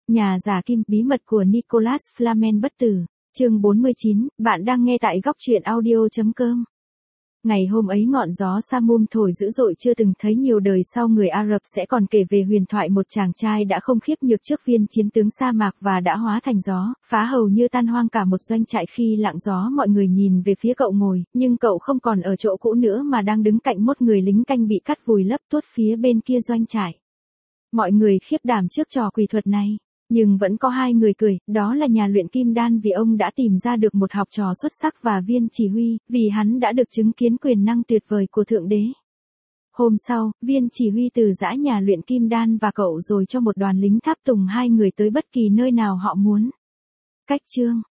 Nhà giả kim, bí mật của Nicholas Flamel bất tử. Chương 49, bạn đang nghe tại góc truyện audio.com. Ngày hôm ấy ngọn gió Samum thổi dữ dội chưa từng thấy nhiều đời sau người Ả Rập sẽ còn kể về huyền thoại một chàng trai đã không khiếp nhược trước viên chiến tướng sa mạc và đã hóa thành gió, phá hầu như tan hoang cả một doanh trại. Khi lặng gió mọi người nhìn về phía cậu ngồi, nhưng cậu không còn ở chỗ cũ nữa mà đang đứng cạnh một người lính canh bị cắt vùi lấp tuốt phía bên kia doanh trại. Mọi người khiếp đảm trước trò quỷ thuật này. Nhưng vẫn có hai người cười, đó là nhà luyện kim đan vì ông đã tìm ra được một học trò xuất sắc và viên chỉ huy, vì hắn đã được chứng kiến quyền năng tuyệt vời của Thượng Đế. Hôm sau, viên chỉ huy từ giã nhà luyện kim đan và cậu rồi cho một đoàn lính tháp tùng hai người tới bất kỳ nơi nào họ muốn. Cách chương